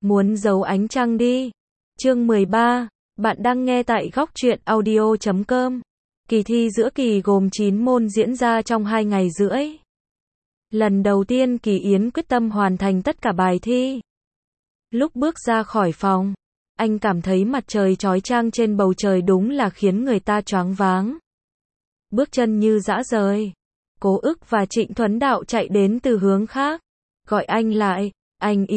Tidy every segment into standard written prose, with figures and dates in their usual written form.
Muốn giấu ánh trăng đi. Chương 13, bạn đang nghe tại góc truyện audio.com. Kỳ thi giữa kỳ gồm 9 môn diễn ra trong 2 ngày rưỡi. Lần đầu tiên Kỳ Yến quyết tâm hoàn thành tất cả bài thi. Lúc bước ra khỏi phòng, anh cảm thấy mặt trời chói chang trên bầu trời đúng là khiến người ta choáng váng. Bước chân như dã rời. Cố Ức và Trịnh Thuấn Đạo chạy đến từ hướng khác, gọi anh lại, anh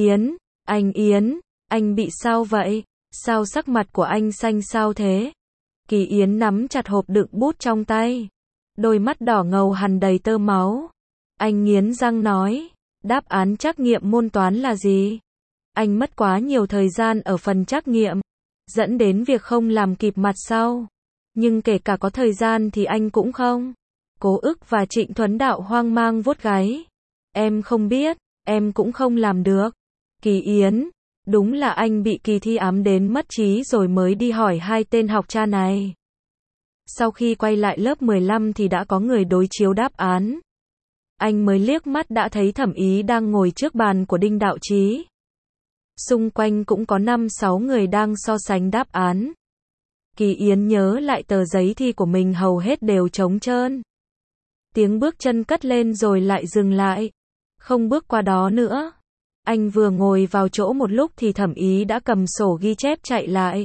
Yến, anh bị sao vậy? Sao sắc mặt của anh xanh xao thế? Kỳ Yến nắm chặt hộp đựng bút trong tay, đôi mắt đỏ ngầu hằn đầy tơ máu. Anh nghiến răng nói, đáp án trắc nghiệm môn toán là gì? Anh mất quá nhiều thời gian ở phần trắc nghiệm, dẫn đến việc không làm kịp mặt sau. Nhưng kể cả có thời gian thì anh cũng không. Cố Ức và Trịnh Thuấn Đạo hoang mang vuốt gáy. Em không biết, em cũng không làm được. Kỳ Yến, đúng là anh bị kỳ thi ám đến mất trí rồi mới đi hỏi hai tên học cha này. Sau khi quay lại lớp 15 thì đã có người đối chiếu đáp án. Anh mới liếc mắt đã thấy Thẩm Ý đang ngồi trước bàn của Đinh Đạo Chí. Xung quanh cũng có 5-6 người đang so sánh đáp án. Kỳ Yến nhớ lại tờ giấy thi của mình hầu hết đều trống trơn. Tiếng bước chân cất lên rồi lại dừng lại. Không bước qua đó nữa. Anh vừa ngồi vào chỗ một lúc thì Thẩm Ý đã cầm sổ ghi chép chạy lại.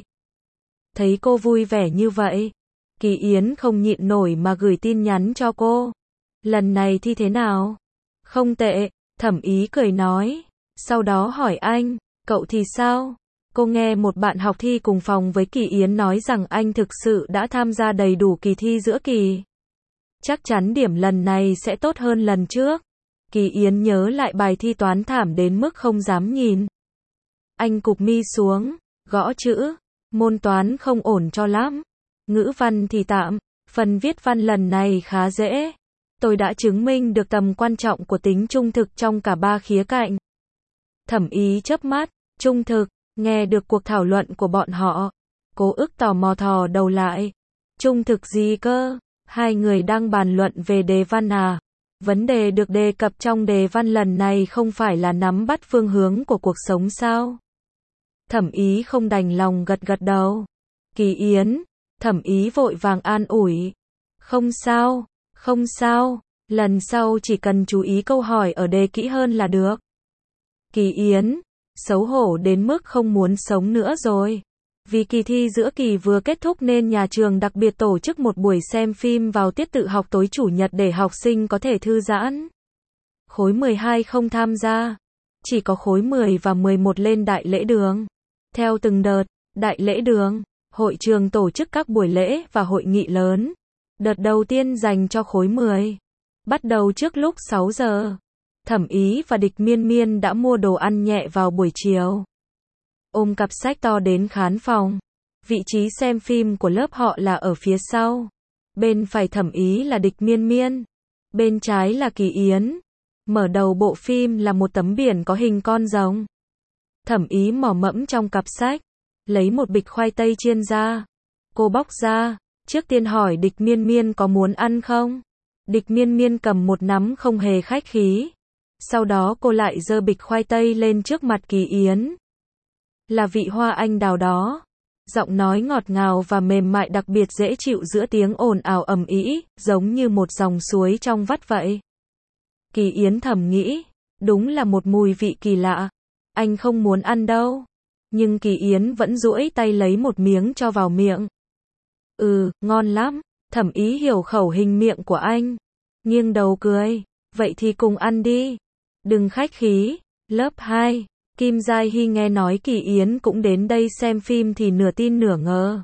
Thấy cô vui vẻ như vậy, Kỳ Yến không nhịn nổi mà gửi tin nhắn cho cô. Lần này thi thế nào? Không tệ, Thẩm Ý cười nói. Sau đó hỏi anh, cậu thì sao? Cô nghe một bạn học thi cùng phòng với Kỳ Yến nói rằng anh thực sự đã tham gia đầy đủ kỳ thi giữa kỳ. Chắc chắn điểm lần này sẽ tốt hơn lần trước. Kỳ Yến nhớ lại bài thi toán thảm đến mức không dám nhìn. Anh cụp mi xuống, gõ chữ. Môn toán không ổn cho lắm. Ngữ văn thì tạm, phần viết văn lần này khá dễ. Tôi đã chứng minh được tầm quan trọng của tính trung thực trong cả ba khía cạnh. Thẩm Ý chớp mắt, trung thực, nghe được cuộc thảo luận của bọn họ. Cố Ức tò mò thò đầu lại. Trung thực gì cơ? Hai người đang bàn luận về đề văn à? Vấn đề được đề cập trong đề văn lần này không phải là nắm bắt phương hướng của cuộc sống sao? Thẩm Ý không đành lòng gật gật đầu. Kỳ Yến, Thẩm Ý vội vàng an ủi. Không sao, lần sau chỉ cần chú ý câu hỏi ở đề kỹ hơn là được. Kỳ Yến, xấu hổ đến mức không muốn sống nữa rồi. Vì kỳ thi giữa kỳ vừa kết thúc nên nhà trường đặc biệt tổ chức một buổi xem phim vào tiết tự học tối chủ nhật để học sinh có thể thư giãn. Khối 12 không tham gia, chỉ có khối 10 và 11 lên Đại Lễ Đường. Theo từng đợt, Đại Lễ Đường, hội trường tổ chức các buổi lễ và hội nghị lớn. Đợt đầu tiên dành cho khối 10, bắt đầu trước lúc 6 giờ. Thẩm Ý và Địch Miên Miên đã mua đồ ăn nhẹ vào buổi chiều. Ôm cặp sách to đến khán phòng. Vị trí xem phim của lớp họ là ở phía sau. Bên phải Thẩm Ý là Địch Miên Miên. Bên trái là Kỳ Yến. Mở đầu bộ phim là một tấm biển có hình con rồng. Thẩm Ý mò mẫm trong cặp sách, lấy một bịch khoai tây chiên ra. Cô bóc ra, trước tiên hỏi Địch Miên Miên có muốn ăn không? Địch Miên Miên cầm một nắm không hề khách khí. Sau đó cô lại giơ bịch khoai tây lên trước mặt Kỳ Yến. Là vị hoa anh đào đó. Giọng nói ngọt ngào và mềm mại đặc biệt dễ chịu giữa tiếng ồn ào ầm ĩ, giống như một dòng suối trong vắt vậy. Kỳ Yến thầm nghĩ, đúng là một mùi vị kỳ lạ. Anh không muốn ăn đâu. Nhưng Kỳ Yến vẫn duỗi tay lấy một miếng cho vào miệng. Ngon lắm. Thẩm Ý hiểu khẩu hình miệng của anh. Nghiêng đầu cười. Vậy thì cùng ăn đi. Đừng khách khí. Lớp 2. Kim Giai Hy nghe nói Kỳ Yến cũng đến đây xem phim thì nửa tin nửa ngờ.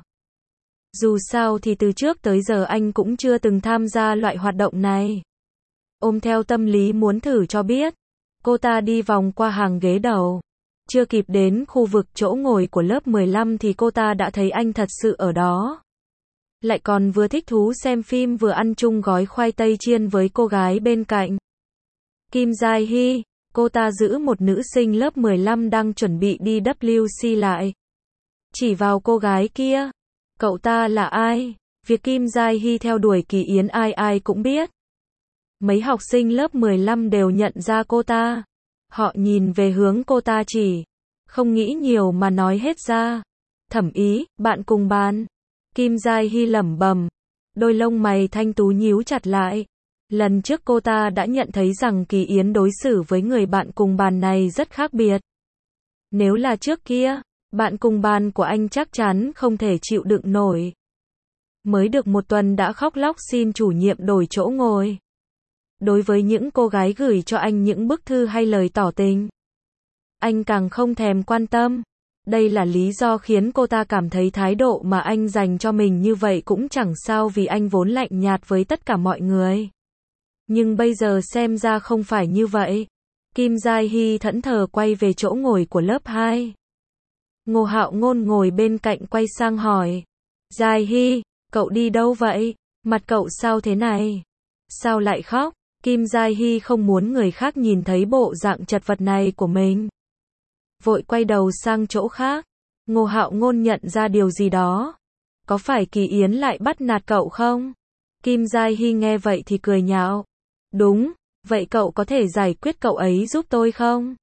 Dù sao thì từ trước tới giờ anh cũng chưa từng tham gia loại hoạt động này. Ôm theo tâm lý muốn thử cho biết, cô ta đi vòng qua hàng ghế đầu. Chưa kịp đến khu vực chỗ ngồi của lớp 15 thì cô ta đã thấy anh thật sự ở đó. Lại còn vừa thích thú xem phim vừa ăn chung gói khoai tây chiên với cô gái bên cạnh. Kim Giai Hy, cô ta giữ một nữ sinh lớp 15 đang chuẩn bị đi WC lại. Chỉ vào cô gái kia. Cậu ta là ai? Việc Kim Giai Hy theo đuổi Kỳ Yến ai ai cũng biết. Mấy học sinh lớp 15 đều nhận ra cô ta. Họ nhìn về hướng cô ta chỉ. Không nghĩ nhiều mà nói hết ra. Thẩm Ý, bạn cùng bàn. Kim Giai Hy lẩm bẩm. Đôi lông mày thanh tú nhíu chặt lại. Lần trước cô ta đã nhận thấy rằng Kỳ Yến đối xử với người bạn cùng bàn này rất khác biệt. Nếu là trước kia, bạn cùng bàn của anh chắc chắn không thể chịu đựng nổi. Mới được một tuần đã khóc lóc xin chủ nhiệm đổi chỗ ngồi. Đối với những cô gái gửi cho anh những bức thư hay lời tỏ tình, anh càng không thèm quan tâm. Đây là lý do khiến cô ta cảm thấy thái độ mà anh dành cho mình như vậy cũng chẳng sao vì anh vốn lạnh nhạt với tất cả mọi người. Nhưng bây giờ xem ra không phải như vậy. Kim Giai Hy thẫn thờ quay về chỗ ngồi của lớp 2. Ngô Hạo Ngôn ngồi bên cạnh quay sang hỏi. Giai Hy, cậu đi đâu vậy? Mặt cậu sao thế này? Sao lại khóc? Kim Giai Hy không muốn người khác nhìn thấy bộ dạng chật vật này của mình. Vội quay đầu sang chỗ khác. Ngô Hạo Ngôn nhận ra điều gì đó. Có phải Kỳ Yến lại bắt nạt cậu không? Kim Giai Hy nghe vậy thì cười nhạo. Đúng, vậy cậu có thể giải quyết cậu ấy giúp tôi không?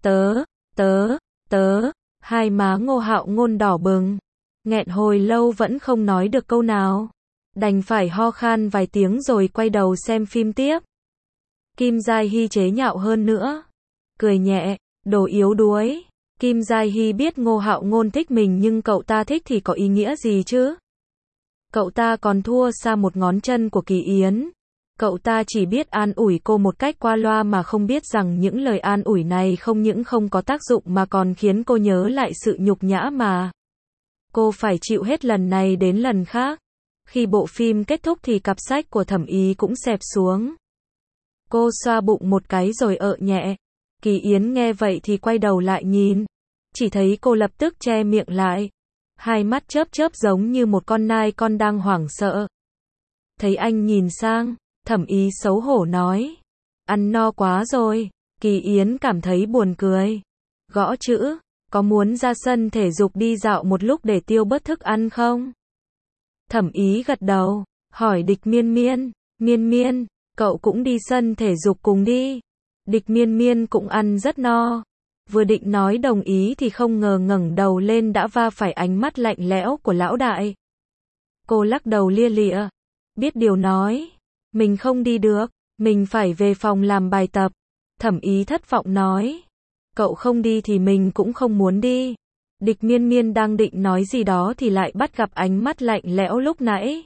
Tớ. Hai má Ngô Hạo Ngôn đỏ bừng. Nghẹn hồi lâu vẫn không nói được câu nào. Đành phải ho khan vài tiếng rồi quay đầu xem phim tiếp. Kim Giai Hy chế nhạo hơn nữa. Cười nhẹ, đồ yếu đuối. Kim Giai Hy biết Ngô Hạo Ngôn thích mình nhưng cậu ta thích thì có ý nghĩa gì chứ? Cậu ta còn thua xa một ngón chân của Kỳ Yến. Cậu ta chỉ biết an ủi cô một cách qua loa mà không biết rằng những lời an ủi này không những không có tác dụng mà còn khiến cô nhớ lại sự nhục nhã mà cô phải chịu hết lần này đến lần khác. Khi bộ phim kết thúc thì cặp sách của Thẩm Ý cũng xẹp xuống. Cô xoa bụng một cái rồi nhẹ. Kỳ Yến nghe vậy thì quay đầu lại nhìn. Chỉ thấy cô lập tức che miệng lại. Hai mắt chớp chớp giống như một con nai con đang hoảng sợ. Thấy anh nhìn sang, Thẩm Ý xấu hổ nói. Ăn no quá rồi. Kỳ Yến cảm thấy buồn cười. Gõ chữ, có muốn ra sân thể dục đi dạo một lúc để tiêu bớt thức ăn không? Thẩm Ý gật đầu, hỏi Địch Miên Miên. Miên Miên, cậu cũng đi sân thể dục cùng đi. Địch Miên Miên cũng ăn rất no. Vừa định nói đồng ý thì không ngờ ngẩng đầu lên đã va phải ánh mắt lạnh lẽo của lão đại. Cô lắc đầu lia lịa. Biết điều nói. Mình không đi được. Mình phải về phòng làm bài tập. Thẩm Ý thất vọng nói. Cậu không đi thì mình cũng không muốn đi. Địch Miên Miên đang định nói gì đó thì lại bắt gặp ánh mắt lạnh lẽo lúc nãy.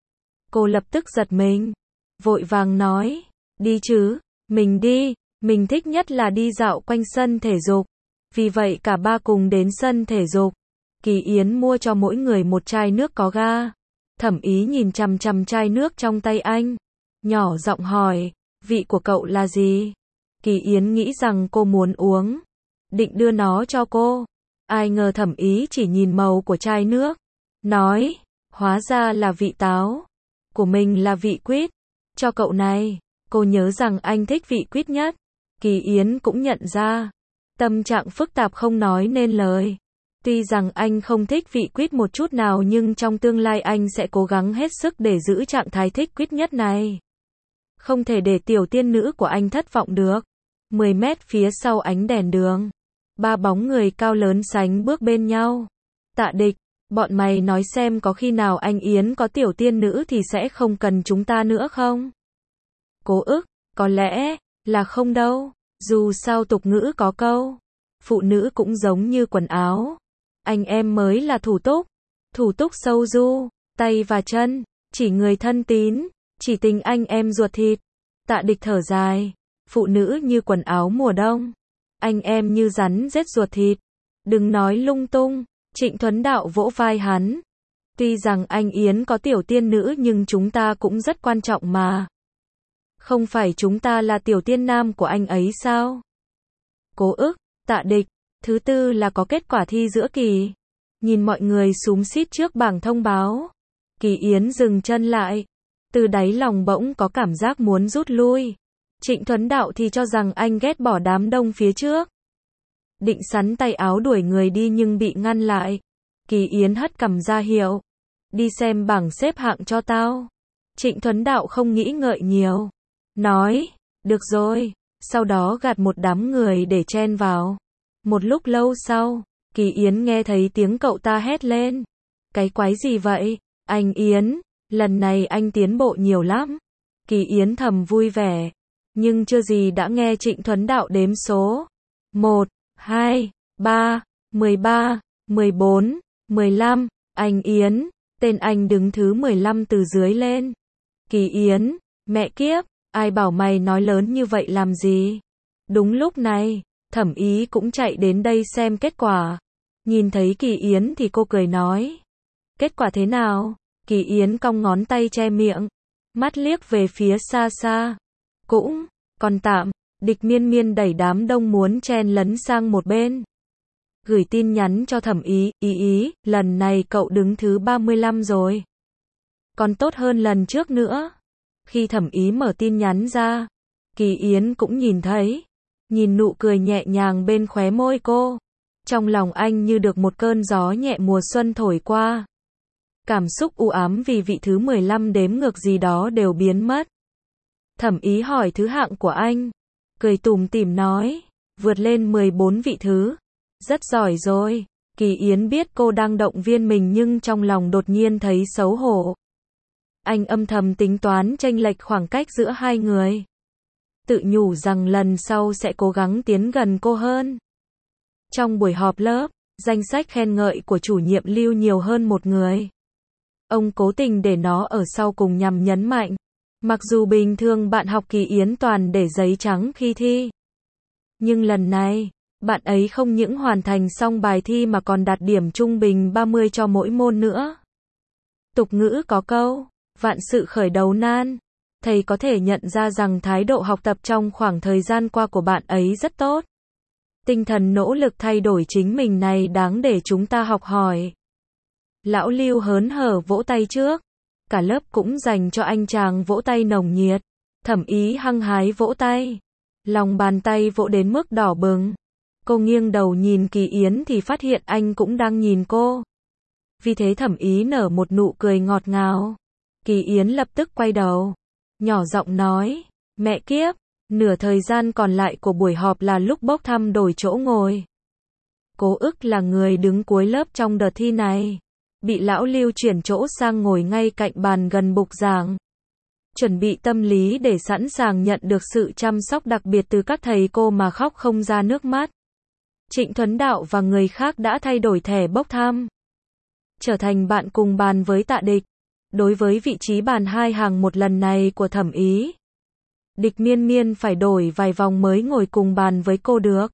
Cô lập tức giật mình. Vội vàng nói. Đi chứ. Mình đi. Mình thích nhất là đi dạo quanh sân thể dục. Vì vậy cả ba cùng đến sân thể dục. Kỳ Yến mua cho mỗi người một chai nước có ga. Thẩm Ý nhìn chằm chằm chai nước trong tay anh. Nhỏ giọng hỏi. Vị của cậu là gì? Kỳ Yến nghĩ rằng cô muốn uống. Định đưa nó cho cô. Ai ngờ Thẩm Ý chỉ nhìn màu của chai nước. Nói. Hóa ra là vị táo. Của mình là vị quýt. Cho cậu này. Cô nhớ rằng anh thích vị quýt nhất. Kỳ Yến cũng nhận ra. Tâm trạng phức tạp không nói nên lời. Tuy rằng anh không thích vị quýt một chút nào nhưng trong tương lai anh sẽ cố gắng hết sức để giữ trạng thái thích quýt nhất này. Không thể để tiểu tiên nữ của anh thất vọng được. 10 mét phía sau ánh đèn đường. Ba bóng người cao lớn sánh bước bên nhau. Tạ Địch, bọn mày nói xem có khi nào anh Yến có tiểu tiên nữ thì sẽ không cần chúng ta nữa không? Cố ức, có lẽ là không đâu. Dù sao tục ngữ có câu. Phụ nữ cũng giống như quần áo. Anh em mới là thủ túc. Thủ túc sâu du, tay và chân. Chỉ người thân tín. Chỉ tình anh em ruột thịt. Tạ Địch thở dài. Phụ nữ như quần áo mùa đông. Anh em như rắn rết ruột thịt. Đừng nói lung tung. Trịnh Thuấn Đạo vỗ vai hắn. Tuy rằng anh Yến có tiểu tiên nữ nhưng chúng ta cũng rất quan trọng mà. Không phải chúng ta là tiểu tiên nam của anh ấy sao? Cố ức, Tạ Địch. Thứ tư là có kết quả thi giữa kỳ. Nhìn mọi người xúm xít trước bảng thông báo. Kỳ Yến dừng chân lại. Từ đáy lòng bỗng có cảm giác muốn rút lui. Trịnh Thuấn Đạo thì cho rằng anh ghét bỏ đám đông phía trước. Định sắn tay áo đuổi người đi nhưng bị ngăn lại. Kỳ Yến hất cằm ra hiệu. Đi xem bảng xếp hạng cho tao. Trịnh Thuấn Đạo không nghĩ ngợi nhiều. Nói, được rồi. Sau đó gạt một đám người để chen vào. Một lúc lâu sau, Kỳ Yến nghe thấy tiếng cậu ta hét lên. Cái quái gì vậy? Anh Yến, lần này anh tiến bộ nhiều lắm. Kỳ Yến thầm vui vẻ, nhưng chưa gì đã nghe Trịnh Thuấn Đạo đếm số. 1, 2, 3, 13, 14, 15, anh Yến, tên anh đứng thứ 15 từ dưới lên. Kỳ Yến, mẹ kiếp, ai bảo mày nói lớn như vậy làm gì? Đúng lúc này, Thẩm Ý cũng chạy đến đây xem kết quả. Nhìn thấy Kỳ Yến thì cô cười nói. Kết quả thế nào? Kỳ Yến cong ngón tay che miệng, mắt liếc về phía xa xa. Cũng, còn tạm. Địch Miên Miên đẩy đám đông muốn chen lấn sang một bên. Gửi tin nhắn cho Thẩm Ý, ý, lần này cậu đứng thứ 35 rồi. Còn tốt hơn lần trước nữa. Khi Thẩm Ý mở tin nhắn ra, Kỳ Yến cũng nhìn thấy. Nhìn nụ cười nhẹ nhàng bên khóe môi cô. Trong lòng anh như được một cơn gió nhẹ mùa xuân thổi qua. Cảm xúc u ám vì vị thứ 15 đếm ngược gì đó đều biến mất. Thẩm Ý hỏi thứ hạng của anh. Cười tủm tỉm nói, vượt lên 14 vị thứ. Rất giỏi rồi. Kỳ Yến biết cô đang động viên mình nhưng trong lòng đột nhiên thấy xấu hổ. Anh âm thầm tính toán chênh lệch khoảng cách giữa hai người. Tự nhủ rằng lần sau sẽ cố gắng tiến gần cô hơn. Trong buổi họp lớp, danh sách khen ngợi của chủ nhiệm Lưu nhiều hơn một người. Ông cố tình để nó ở sau cùng nhằm nhấn mạnh. Mặc dù bình thường bạn học Kỳ Yến toàn để giấy trắng khi thi. Nhưng lần này, bạn ấy không những hoàn thành xong bài thi mà còn đạt điểm trung bình 30 cho mỗi môn nữa. Tục ngữ có câu, vạn sự khởi đầu nan. Thầy có thể nhận ra rằng thái độ học tập trong khoảng thời gian qua của bạn ấy rất tốt. Tinh thần nỗ lực thay đổi chính mình này đáng để chúng ta học hỏi. Lão Lưu hớn hở vỗ tay trước. Cả lớp cũng dành cho anh chàng vỗ tay nồng nhiệt. Thẩm Ý hăng hái vỗ tay. Lòng bàn tay vỗ đến mức đỏ bừng. Cô nghiêng đầu nhìn Kỳ Yến thì phát hiện anh cũng đang nhìn cô. Vì thế Thẩm Ý nở một nụ cười ngọt ngào. Kỳ Yến lập tức quay đầu. Nhỏ giọng nói, mẹ kiếp, nửa thời gian còn lại của buổi họp là lúc bốc thăm đổi chỗ ngồi. Cố Ức là người đứng cuối lớp trong đợt thi này. Bị lão Lưu chuyển chỗ sang ngồi ngay cạnh bàn gần bục giảng. Chuẩn bị tâm lý để sẵn sàng nhận được sự chăm sóc đặc biệt từ các thầy cô mà khóc không ra nước mắt. Trịnh Thuấn Đạo và người khác đã thay đổi thẻ bốc thăm. Trở thành bạn cùng bàn với Tạ Địch. Đối với vị trí bàn hai hàng một lần này của Thẩm Ý, Địch Miên Miên phải đổi vài vòng mới ngồi cùng bàn với cô được.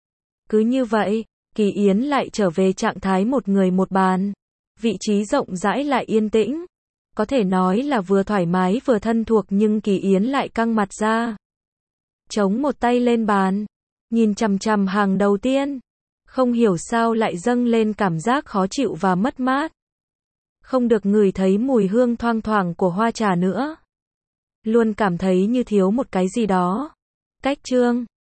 Cứ như vậy, Kỳ Yến lại trở về trạng thái một người một bàn. Vị trí rộng rãi lại yên tĩnh. Có thể nói là vừa thoải mái vừa thân thuộc nhưng Kỳ Yến lại căng mặt ra. Chống một tay lên bàn. Nhìn chằm chằm hàng đầu tiên. Không hiểu sao lại dâng lên cảm giác khó chịu và mất mát. Không được ngửi thấy mùi hương thoang thoảng của hoa trà nữa. Luôn cảm thấy như thiếu một cái gì đó. Cách chương